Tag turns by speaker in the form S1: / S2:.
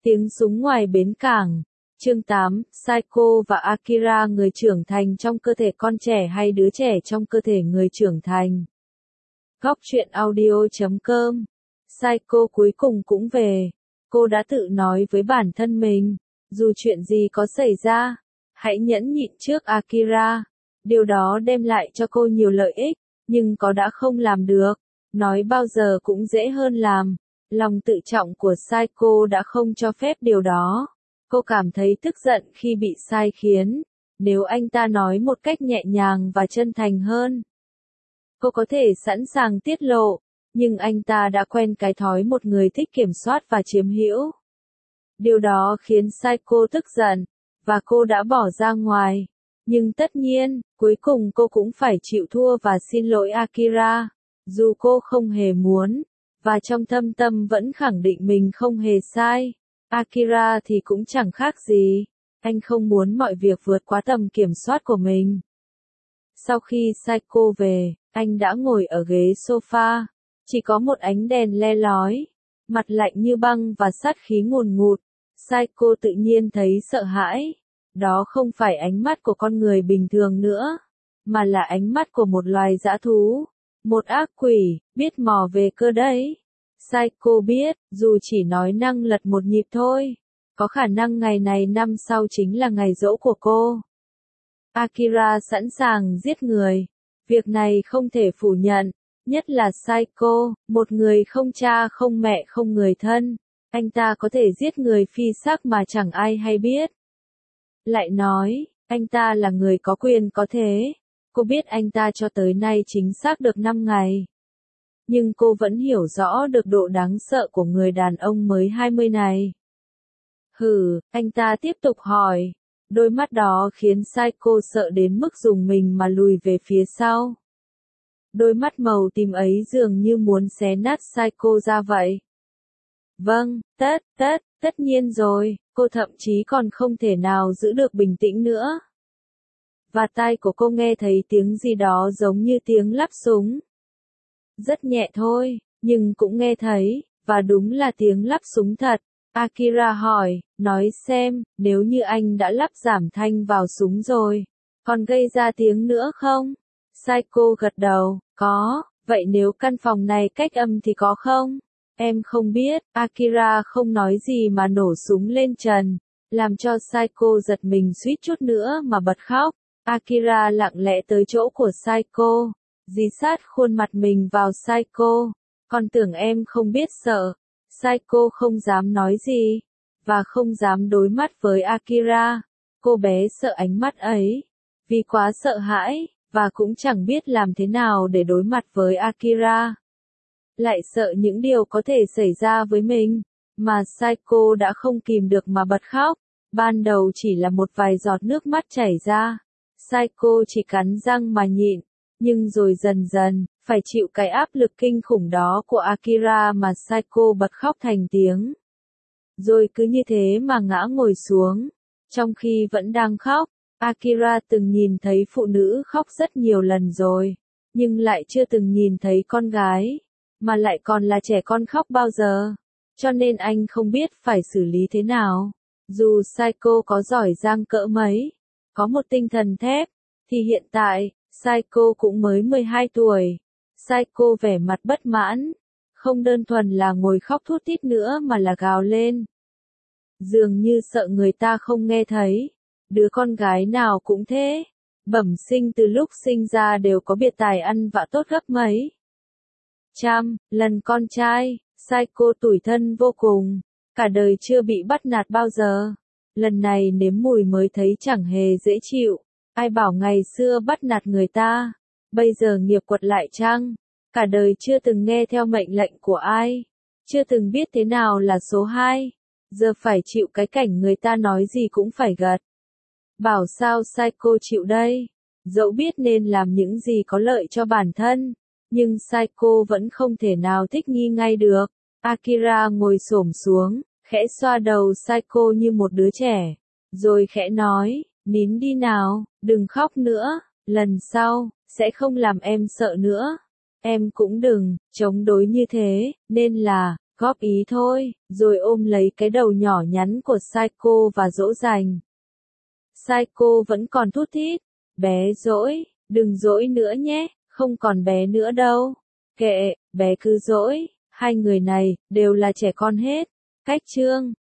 S1: Tiếng súng ngoài bến cảng. Chương 8, Saiko và Akira, người trưởng thành trong cơ thể con trẻ hay đứa trẻ trong cơ thể người trưởng thành. Góc truyện audio.com. Saiko cuối cùng cũng về. Cô đã tự nói với bản thân mình, dù chuyện gì có xảy ra, hãy nhẫn nhịn trước Akira. Điều đó đem lại cho cô nhiều lợi ích, nhưng có đã không làm được. Nói bao giờ cũng dễ hơn làm. Lòng tự trọng của Saiko đã không cho phép điều đó. Cô cảm thấy tức giận khi bị sai khiến. Nếu anh ta nói một cách nhẹ nhàng và chân thành hơn, cô có thể sẵn sàng tiết lộ, nhưng anh ta đã quen cái thói một người thích kiểm soát và chiếm hữu. Điều đó khiến Saiko tức giận, và cô đã bỏ ra ngoài. Nhưng tất nhiên, cuối cùng cô cũng phải chịu thua và xin lỗi Akira, dù cô không hề muốn, và trong thâm tâm vẫn khẳng định mình không hề sai. Akira thì cũng chẳng khác gì, anh không muốn mọi việc vượt quá tầm kiểm soát của mình. Sau khi Saiko về, anh đã ngồi ở ghế sofa, chỉ có một ánh đèn le lói, mặt lạnh như băng và sát khí ngùn ngụt. Saiko tự nhiên thấy sợ hãi. Đó không phải ánh mắt của con người bình thường nữa, mà là ánh mắt của một loài dã thú, một ác quỷ, biết mò về cơ đấy. Saiko biết, dù chỉ nói năng lật một nhịp thôi, có khả năng ngày này năm sau chính là ngày giỗ của cô. Akira sẵn sàng giết người. Việc này không thể phủ nhận, nhất là Saiko, một người không cha không mẹ không người thân. Anh ta có thể giết người phi xác mà chẳng ai hay biết. Lại nói, anh ta là người có quyền có thế. Cô biết anh ta cho tới nay chính xác được 5 ngày. Nhưng cô vẫn hiểu rõ được độ đáng sợ của người đàn ông mới 20 này. Anh ta tiếp tục hỏi. Đôi mắt đó khiến Saiko sợ đến mức dùng mình mà lùi về phía sau. Đôi mắt màu tím ấy dường như muốn xé nát Saiko ra vậy. Vâng, tất nhiên rồi, cô thậm chí còn không thể nào giữ được bình tĩnh nữa. Và tai của cô nghe thấy tiếng gì đó giống như tiếng lắp súng. Rất nhẹ thôi, nhưng cũng nghe thấy, và đúng là tiếng lắp súng thật. Akira hỏi, nói xem, nếu như anh đã lắp giảm thanh vào súng rồi, còn gây ra tiếng nữa không? Saiko gật đầu, có, vậy nếu căn phòng này cách âm thì có không? Em không biết. Akira không nói gì mà nổ súng lên trần, làm cho Saiko giật mình suýt chút nữa mà bật khóc. Akira lặng lẽ tới chỗ của Saiko, dí sát khuôn mặt mình vào Saiko. Con tưởng em không biết sợ. Saiko không dám nói gì, và không dám đối mắt với Akira. Cô bé sợ ánh mắt ấy, vì quá sợ hãi, và cũng chẳng biết làm thế nào để đối mặt với Akira. Lại sợ những điều có thể xảy ra với mình, mà Saiko đã không kìm được mà bật khóc. Ban đầu chỉ là một vài giọt nước mắt chảy ra. Saiko chỉ cắn răng mà nhịn, nhưng rồi dần dần, phải chịu cái áp lực kinh khủng đó của Akira mà Saiko bật khóc thành tiếng. Rồi cứ như thế mà ngã ngồi xuống. Trong khi vẫn đang khóc, Akira từng nhìn thấy phụ nữ khóc rất nhiều lần rồi, nhưng lại chưa từng nhìn thấy con gái, mà lại còn là trẻ con khóc bao giờ. Cho nên anh không biết phải xử lý thế nào. Dù Saiko có giỏi giang cỡ mấy, có một tinh thần thép, thì hiện tại, Saiko cũng mới 12 tuổi. Saiko vẻ mặt bất mãn, không đơn thuần là ngồi khóc thút thít nữa mà là gào lên. Dường như sợ người ta không nghe thấy. Đứa con gái nào cũng thế. Bẩm sinh từ lúc sinh ra đều có biệt tài ăn vạ tốt gấp mấy lần con trai. Saiko tủi thân vô cùng, cả đời chưa bị bắt nạt bao giờ. Lần này nếm mùi mới thấy chẳng hề dễ chịu. Ai bảo ngày xưa bắt nạt người ta, bây giờ nghiệp quật lại chăng? Cả đời chưa từng nghe theo mệnh lệnh của ai, chưa từng biết thế nào là số 2, giờ phải chịu cái cảnh người ta nói gì cũng phải gật. Bảo sao Saiko chịu đây? Dẫu biết nên làm những gì có lợi cho bản thân, nhưng Saiko vẫn không thể nào thích nghi ngay được. Akira ngồi xổm xuống, khẽ xoa đầu Saiko như một đứa trẻ, rồi khẽ nói, nín đi nào, đừng khóc nữa, lần sau, sẽ không làm em sợ nữa. Em cũng đừng chống đối như thế, nên là, Góp ý thôi, rồi ôm lấy cái đầu nhỏ nhắn của Saiko và dỗ dành. Saiko vẫn còn thút thít. Bé dỗi, đừng dỗi nữa nhé, không còn bé nữa đâu. Kệ, bé cứ dỗi, hai người này, đều là trẻ con hết. Cách chương